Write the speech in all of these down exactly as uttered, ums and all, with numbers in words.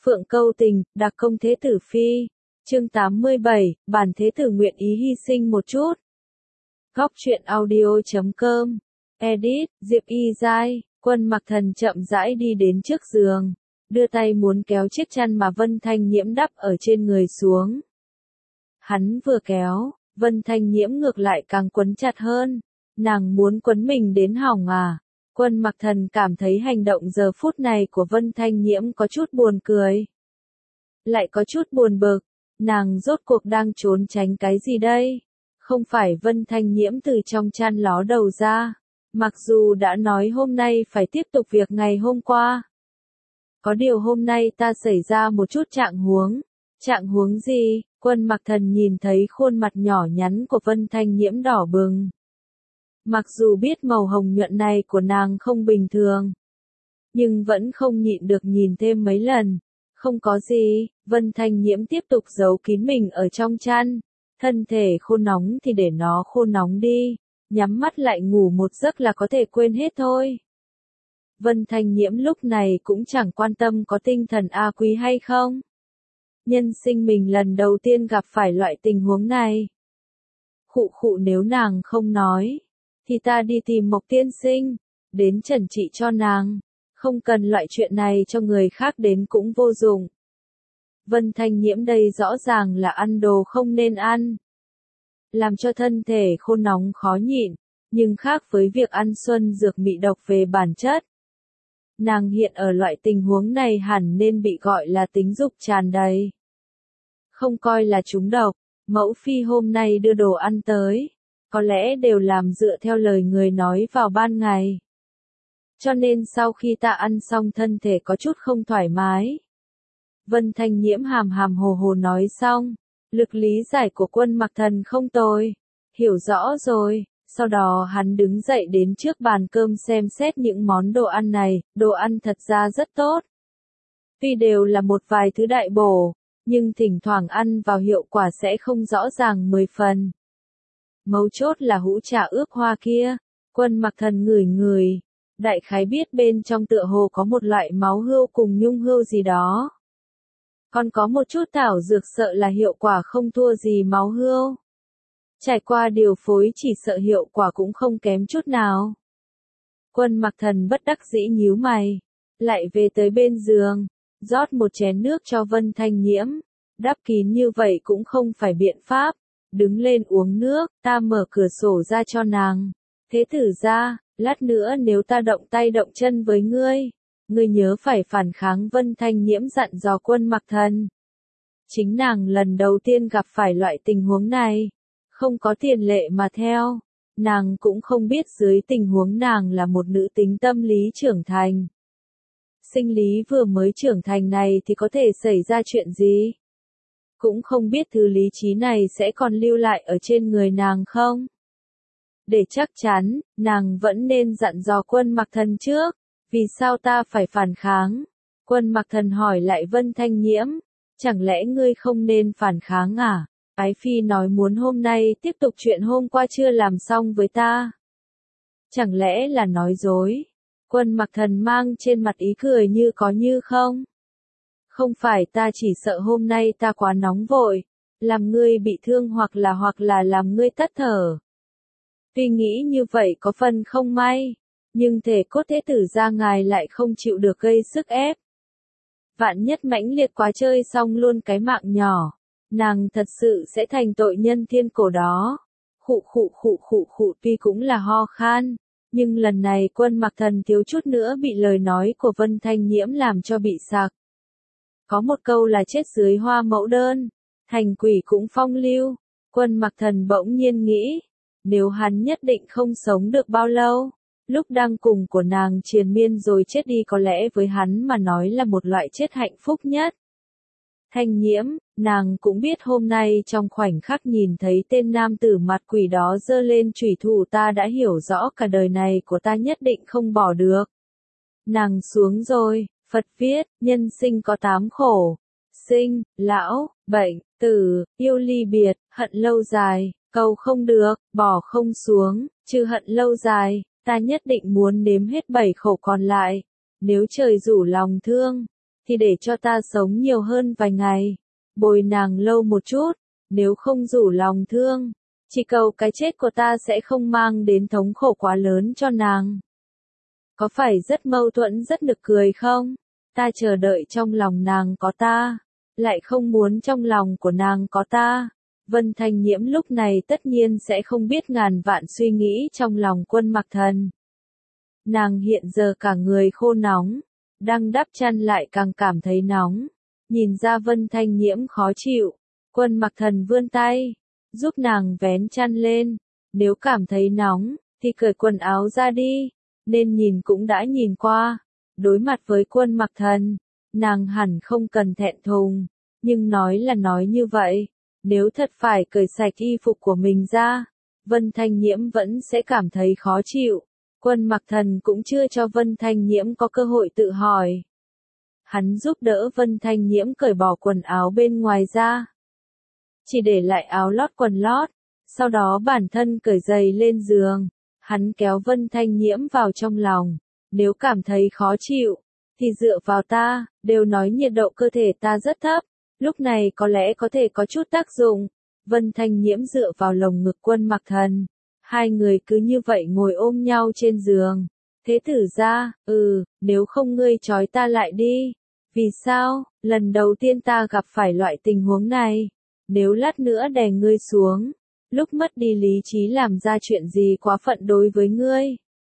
Phượng câu tình, đặc công thế tử phi. Chương tám mươi bảy, bản thế tử nguyện ý hy sinh một chút. Góc truyện audio chấm com. Edit, Diệp Y Giai. Quân Mặc Thần chậm rãi đi đến trước giường, đưa tay muốn kéo chiếc chăn mà Vân Thanh Nhiễm đắp ở trên người xuống. Hắn vừa kéo, Vân Thanh Nhiễm ngược lại càng quấn chặt hơn. Nàng muốn quấn mình đến hỏng à? Quân Mặc Thần cảm thấy hành động giờ phút này của Vân Thanh Nhiễm có chút buồn cười. Lại có chút buồn bực, nàng rốt cuộc đang trốn tránh cái gì đây? Không phải Vân Thanh Nhiễm từ trong chăn ló đầu ra, mặc dù đã nói hôm nay phải tiếp tục việc ngày hôm qua. Có điều hôm nay ta xảy ra một chút trạng huống. Trạng huống gì? Quân Mặc Thần nhìn thấy khuôn mặt nhỏ nhắn của Vân Thanh Nhiễm đỏ bừng. Mặc dù biết màu hồng nhuận này của nàng không bình thường, nhưng vẫn không nhịn được nhìn thêm mấy lần. Không có gì, Vân Thanh Nhiễm tiếp tục giấu kín mình ở trong chăn. Thân thể khô nóng thì để nó khô nóng đi, nhắm mắt lại ngủ một giấc là có thể quên hết thôi. Vân Thanh Nhiễm lúc này cũng chẳng quan tâm có tinh thần A quý hay không. Nhân sinh mình lần đầu tiên gặp phải loại tình huống này. Khụ khụ, nếu nàng không nói, thì ta đi tìm Mộc tiên sinh, đến trần trị cho nàng. Không cần loại chuyện này cho người khác đến cũng vô dụng. Vân Thanh Nhiễm đây rõ ràng là ăn đồ không nên ăn, làm cho thân thể khô nóng khó nhịn, nhưng khác với việc ăn xuân dược mị độc về bản chất. Nàng hiện ở loại tình huống này hẳn nên bị gọi là tính dục tràn đầy. Không coi là trúng độc, mẫu phi hôm nay đưa đồ ăn tới, có lẽ đều làm dựa theo lời người nói vào ban ngày. Cho nên sau khi ta ăn xong thân thể có chút không thoải mái. Vân Thanh Nhiễm hàm hàm hồ hồ nói xong, lực lý giải của Quân Mặc Thần không tồi, hiểu rõ rồi. Sau đó hắn đứng dậy đến trước bàn cơm xem xét những món đồ ăn này, đồ ăn thật ra rất tốt. Tuy đều là một vài thứ đại bổ, nhưng thỉnh thoảng ăn vào hiệu quả sẽ không rõ ràng mười phần. Mấu chốt là hũ trà ướp hoa kia. Quân Mặc Thần ngửi ngửi, đại khái biết bên trong tựa hồ có một loại máu hươu cùng nhung hươu gì đó. Còn có một chút thảo dược, sợ là hiệu quả không thua gì máu hươu. Trải qua điều phối chỉ sợ hiệu quả cũng không kém chút nào. Quân Mặc Thần bất đắc dĩ nhíu mày, lại về tới bên giường, rót một chén nước cho Vân Thanh Nhiễm. Đắp kín như vậy cũng không phải biện pháp, đứng lên uống nước, ta mở cửa sổ ra cho nàng. Thế tử ra, lát nữa nếu ta động tay động chân với ngươi, ngươi nhớ phải phản kháng. Vân Thanh Nhiễm dặn dò Quân Mặc Thần. Chính nàng lần đầu tiên gặp phải loại tình huống này, không có tiền lệ mà theo, nàng cũng không biết dưới tình huống nàng là một nữ tính tâm lý trưởng thành. Sinh lý vừa mới trưởng thành này thì có thể xảy ra chuyện gì? Cũng không biết thứ lý trí này sẽ còn lưu lại ở trên người nàng không? Để chắc chắn, nàng vẫn nên dặn dò Quân Mặc Thần trước. Vì sao ta phải phản kháng? Quân Mặc Thần hỏi lại Vân Thanh Nhiễm. Chẳng lẽ ngươi không nên phản kháng à? Ái phi nói muốn hôm nay tiếp tục chuyện hôm qua chưa làm xong với ta. Chẳng lẽ là nói dối? Quân Mặc Thần mang trên mặt ý cười như có như không. Không phải, ta chỉ sợ hôm nay ta quá nóng vội, làm ngươi bị thương hoặc là hoặc là làm ngươi tắt thở. Tuy nghĩ như vậy có phần không may, nhưng thể cốt thế tử ra ngài lại không chịu được gây sức ép. Vạn nhất mãnh liệt quá chơi xong luôn cái mạng nhỏ, nàng thật sự sẽ thành tội nhân thiên cổ đó. Khụ khụ khụ khụ khụ, tuy cũng là ho khan, nhưng lần này Quân Mặc Thần thiếu chút nữa bị lời nói của Vân Thanh Nhiễm làm cho bị sặc. Có một câu là chết dưới hoa mẫu đơn, thành quỷ cũng phong lưu. Quân Mặc Thần bỗng nhiên nghĩ, nếu hắn nhất định không sống được bao lâu, lúc đang cùng của nàng triền miên rồi chết đi có lẽ với hắn mà nói là một loại chết hạnh phúc nhất. Thanh Nhiễm, nàng cũng biết hôm nay trong khoảnh khắc nhìn thấy tên nam tử mặt quỷ đó giơ lên chủy thủ, ta đã hiểu rõ cả đời này của ta nhất định không bỏ được. Nàng xuống rồi, Phật viết, nhân sinh có tám khổ, sinh, lão, bệnh, tử, yêu ly biệt, hận lâu dài, cầu không được, bỏ không xuống, trừ hận lâu dài, ta nhất định muốn nếm hết bảy khổ còn lại. Nếu trời rủ lòng thương, thì để cho ta sống nhiều hơn vài ngày, bồi nàng lâu một chút, nếu không rủ lòng thương, chỉ cầu cái chết của ta sẽ không mang đến thống khổ quá lớn cho nàng. Có phải rất mâu thuẫn rất nực cười không? Ta chờ đợi trong lòng nàng có ta, lại không muốn trong lòng của nàng có ta. Vân Thanh Nhiễm lúc này tất nhiên sẽ không biết ngàn vạn suy nghĩ trong lòng Quân Mặc Thần. Nàng hiện giờ cả người khô nóng, đang đắp chăn lại càng cảm thấy nóng. Nhìn ra Vân Thanh Nhiễm khó chịu, Quân Mặc Thần vươn tay, giúp nàng vén chăn lên. Nếu cảm thấy nóng, thì cởi quần áo ra đi. Nên nhìn cũng đã nhìn qua. Đối mặt với Quân Mặc Thần, nàng hẳn không cần thẹn thùng. Nhưng nói là nói như vậy. Nếu thật phải cởi sạch y phục của mình ra, Vân Thanh Nhiễm vẫn sẽ cảm thấy khó chịu. Quân Mặc Thần cũng chưa cho Vân Thanh Nhiễm có cơ hội tự hỏi. Hắn giúp đỡ Vân Thanh Nhiễm cởi bỏ quần áo bên ngoài ra. Chỉ để lại áo lót quần lót, sau đó bản thân cởi giày lên giường. Hắn kéo Vân Thanh Nhiễm vào trong lòng. Nếu cảm thấy khó chịu, thì dựa vào ta, đều nói nhiệt độ cơ thể ta rất thấp. Lúc này có lẽ có thể có chút tác dụng. Vân Thanh Nhiễm dựa vào lồng ngực Quân Mặc Thần. Hai người cứ như vậy ngồi ôm nhau trên giường. Thế tử ra, ừ, nếu không ngươi trói ta lại đi. Vì sao, lần đầu tiên ta gặp phải loại tình huống này. Nếu lát nữa đè ngươi xuống, lúc mất đi lý trí làm ra chuyện gì quá phận đối với ngươi.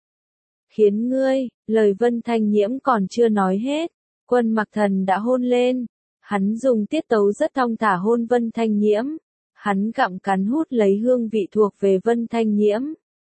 Khiến ngươi, lời Vân Thanh Nhiễm còn chưa nói hết. Quân Mặc Thần đã hôn lên. Hắn dùng tiết tấu rất thong thả hôn Vân Thanh Nhiễm. Hắn gặm cắn hút lấy hương vị thuộc về Vân Thanh Nhiễm.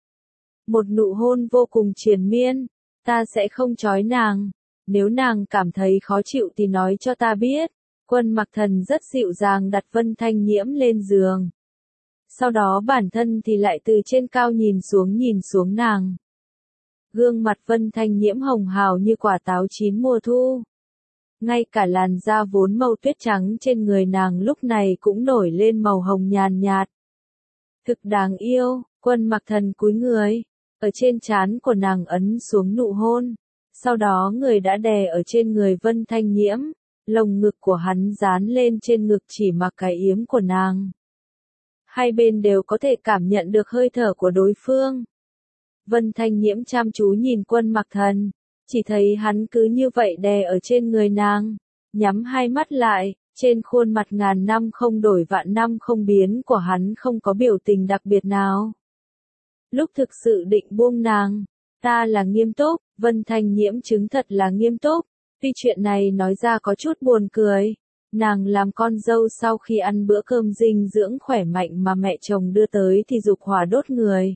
Một nụ hôn vô cùng triền miên. Ta sẽ không trói nàng. Nếu nàng cảm thấy khó chịu thì nói cho ta biết. Quân Mặc Thần rất dịu dàng đặt Vân Thanh Nhiễm lên giường. Sau đó bản thân thì lại từ trên cao nhìn xuống nhìn xuống nàng. Gương mặt Vân Thanh Nhiễm hồng hào như quả táo chín mùa thu. Ngay cả làn da vốn màu tuyết trắng trên người nàng lúc này cũng nổi lên màu hồng nhàn nhạt. Thực đáng yêu, Quân Mặc Thần cúi người, ở trên trán của nàng ấn xuống nụ hôn. Sau đó người đã đè ở trên người Vân Thanh Nhiễm, lồng ngực của hắn dán lên trên ngực chỉ mặc cái yếm của nàng. Hai bên đều có thể cảm nhận được hơi thở của đối phương. Vân Thanh Nhiễm chăm chú nhìn Quân Mặc Thần, chỉ thấy hắn cứ như vậy đè ở trên người nàng, nhắm hai mắt lại, trên khuôn mặt ngàn năm không đổi vạn năm không biến của hắn không có biểu tình đặc biệt nào. Lúc thực sự định buông nàng, ta là nghiêm túc, Vân Thanh Nhiễm chứng thật là nghiêm túc, tuy chuyện này nói ra có chút buồn cười. Nàng làm con dâu sau khi ăn bữa cơm dinh dưỡng khỏe mạnh mà mẹ chồng đưa tới thì dục hỏa đốt người.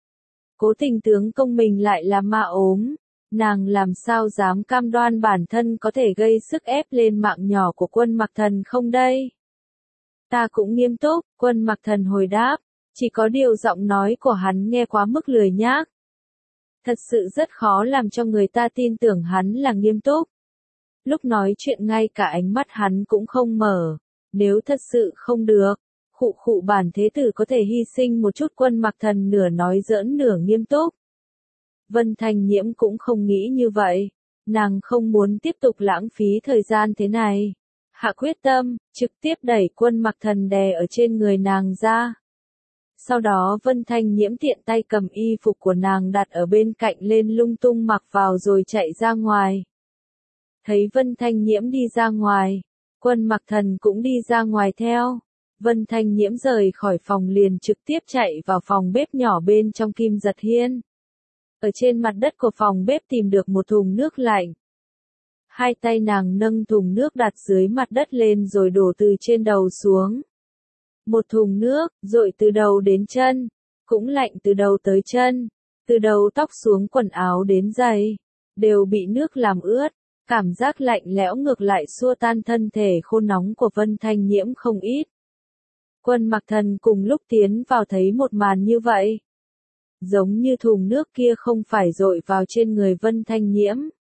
Cố tình tướng công mình lại là ma ốm. Nàng làm sao dám cam đoan bản thân có thể gây sức ép lên mạng nhỏ của Quân Mặc Thần không đây? Ta cũng nghiêm túc, Quân Mặc Thần hồi đáp, chỉ có điều giọng nói của hắn nghe quá mức lười nhác. Thật sự rất khó làm cho người ta tin tưởng hắn là nghiêm túc. Lúc nói chuyện ngay cả ánh mắt hắn cũng không mở. Nếu thật sự không được, khụ khụ bản thế tử có thể hy sinh một chút. Quân Mặc Thần nửa nói giỡn nửa nghiêm túc. Vân Thanh Nhiễm cũng không nghĩ như vậy. Nàng không muốn tiếp tục lãng phí thời gian thế này. Hạ quyết tâm, trực tiếp đẩy Quân Mặc Thần đè ở trên người nàng ra. Sau đó Vân Thanh Nhiễm tiện tay cầm y phục của nàng đặt ở bên cạnh lên lung tung mặc vào rồi chạy ra ngoài. Thấy Vân Thanh Nhiễm đi ra ngoài, Quân Mặc Thần cũng đi ra ngoài theo. Vân Thanh Nhiễm rời khỏi phòng liền trực tiếp chạy vào phòng bếp nhỏ bên trong Kim Giật Hiên. Ở trên mặt đất của phòng bếp tìm được một thùng nước lạnh. Hai tay nàng nâng thùng nước đặt dưới mặt đất lên rồi đổ từ trên đầu xuống. Một thùng nước, dội từ đầu đến chân, cũng lạnh từ đầu tới chân, từ đầu tóc xuống quần áo đến giày, đều bị nước làm ướt. Cảm giác lạnh lẽo ngược lại xua tan thân thể khô nóng của Vân Thanh Nhiễm không ít. Quân Mặc Thần cùng lúc tiến vào thấy một màn như vậy. Giống như thùng nước kia không phải dội vào trên người Vân Thanh Nhiễm,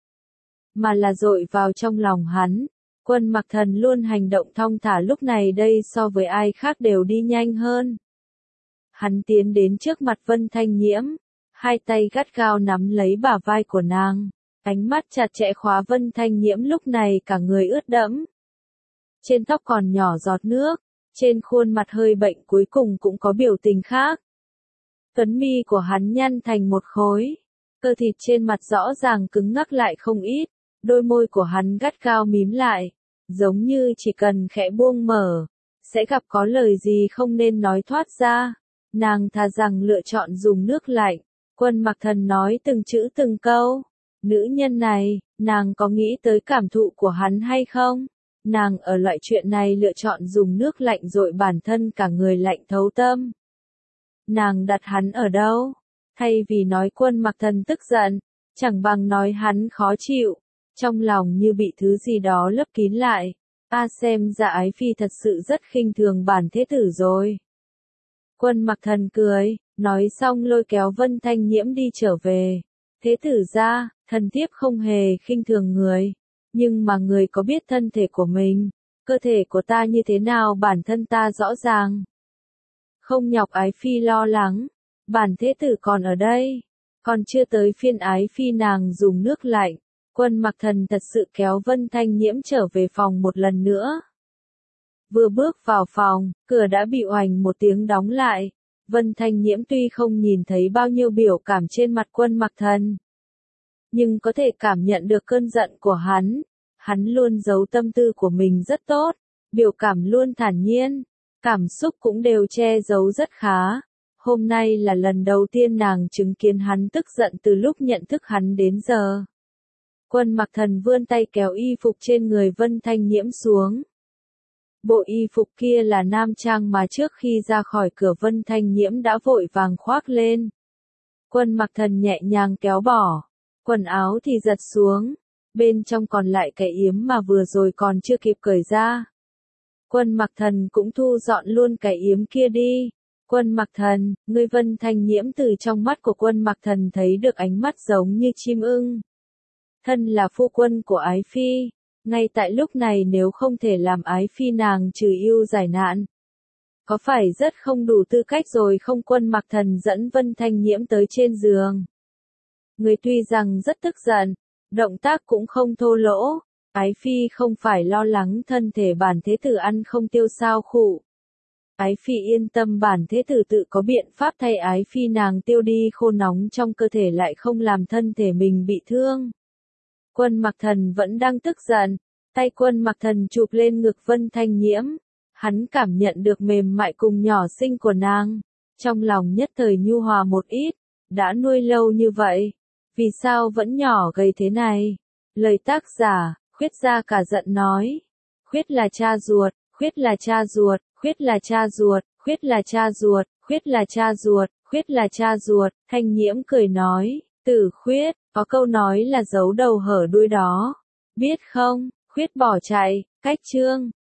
mà là dội vào trong lòng hắn. Quân Mặc Thần luôn hành động thong thả lúc này đây so với ai khác đều đi nhanh hơn. Hắn tiến đến trước mặt Vân Thanh Nhiễm, hai tay gắt gao nắm lấy bả vai của nàng. Ánh mắt chặt chẽ khóa Vân Thanh Nhiễm lúc này cả người ướt đẫm. Trên tóc còn nhỏ giọt nước, trên khuôn mặt hơi bệnh cuối cùng cũng có biểu tình khác. Tuấn mi của hắn nhăn thành một khối, cơ thịt trên mặt rõ ràng cứng ngắc lại không ít, đôi môi của hắn gắt gao mím lại, giống như chỉ cần khẽ buông mở, sẽ gặp có lời gì không nên nói thoát ra. Nàng thà rằng lựa chọn dùng nước lạnh. Quân Mặc Thần nói từng chữ từng câu. Nữ nhân này, nàng có nghĩ tới cảm thụ của hắn hay không? Nàng ở loại chuyện này lựa chọn dùng nước lạnh dội bản thân cả người lạnh thấu tâm. Nàng đặt hắn ở đâu? Thay vì nói Quân Mặc Thần tức giận, chẳng bằng nói hắn khó chịu, trong lòng như bị thứ gì đó lấp kín lại. A xem ra Ái Phi thật sự rất khinh thường bản thế tử rồi. Quân Mặc Thần cười, nói xong lôi kéo Vân Thanh Nhiễm đi trở về. Thế tử gia, thần thiếp không hề khinh thường người, nhưng mà người có biết thân thể của mình, cơ thể của ta như thế nào bản thân ta rõ ràng. Không nhọc Ái Phi lo lắng, bản thế tử còn ở đây, còn chưa tới phiên Ái Phi nàng dùng nước lạnh. Quân Mặc Thần thật sự kéo Vân Thanh Nhiễm trở về phòng một lần nữa. Vừa bước vào phòng, cửa đã bị oành một tiếng đóng lại. Vân Thanh Nhiễm tuy không nhìn thấy bao nhiêu biểu cảm trên mặt Quân Mặc Thần, nhưng có thể cảm nhận được cơn giận của hắn. Hắn luôn giấu tâm tư của mình rất tốt, biểu cảm luôn thản nhiên, cảm xúc cũng đều che giấu rất khá. Hôm nay là lần đầu tiên nàng chứng kiến hắn tức giận từ lúc nhận thức hắn đến giờ. Quân Mặc Thần vươn tay kéo y phục trên người Vân Thanh Nhiễm xuống. Bộ y phục kia là nam trang mà trước khi ra khỏi cửa Vân Thanh Nhiễm đã vội vàng khoác lên. Quân Mặc Thần nhẹ nhàng kéo bỏ, quần áo thì giật xuống, bên trong còn lại cái yếm mà vừa rồi còn chưa kịp cởi ra. Quân Mặc Thần cũng thu dọn luôn cái yếm kia đi. Quân Mặc Thần, ngươi Vân Thanh Nhiễm từ trong mắt của Quân Mặc Thần thấy được ánh mắt giống như chim ưng. Thân là phu quân của Ái Phi, ngay tại lúc này nếu không thể làm Ái Phi nàng trừ yêu giải nạn, có phải rất không đủ tư cách rồi không? Quân Mặc Thần dẫn Vân Thanh Nhiễm tới trên giường. Người tuy rằng rất tức giận, động tác cũng không thô lỗ. Ái Phi không phải lo lắng thân thể bản thế tử ăn không tiêu sao khụ. Ái Phi yên tâm, bản thế tử tự có biện pháp thay Ái Phi nàng tiêu đi khô nóng trong cơ thể lại không làm thân thể mình bị thương. Quân Mặc Thần vẫn đang tức giận, tay Quân Mặc Thần chụp lên ngực Vân Thanh Nhiễm. Hắn cảm nhận được mềm mại cùng nhỏ xinh của nàng, trong lòng nhất thời nhu hòa một ít. Đã nuôi lâu như vậy, vì sao vẫn nhỏ gầy thế này? Lời tác giả, Khuyết Gia cả giận nói. Khuyết là cha ruột, Khuyết là cha ruột, Khuyết là cha ruột, Khuyết là cha ruột, Khuyết là cha ruột, Khuyết là cha ruột. Thanh Nhiễm cười nói, Tử Khuyết, có câu nói là giấu đầu hở đuôi đó. Biết không? Khuyết bỏ chạy, cách chương.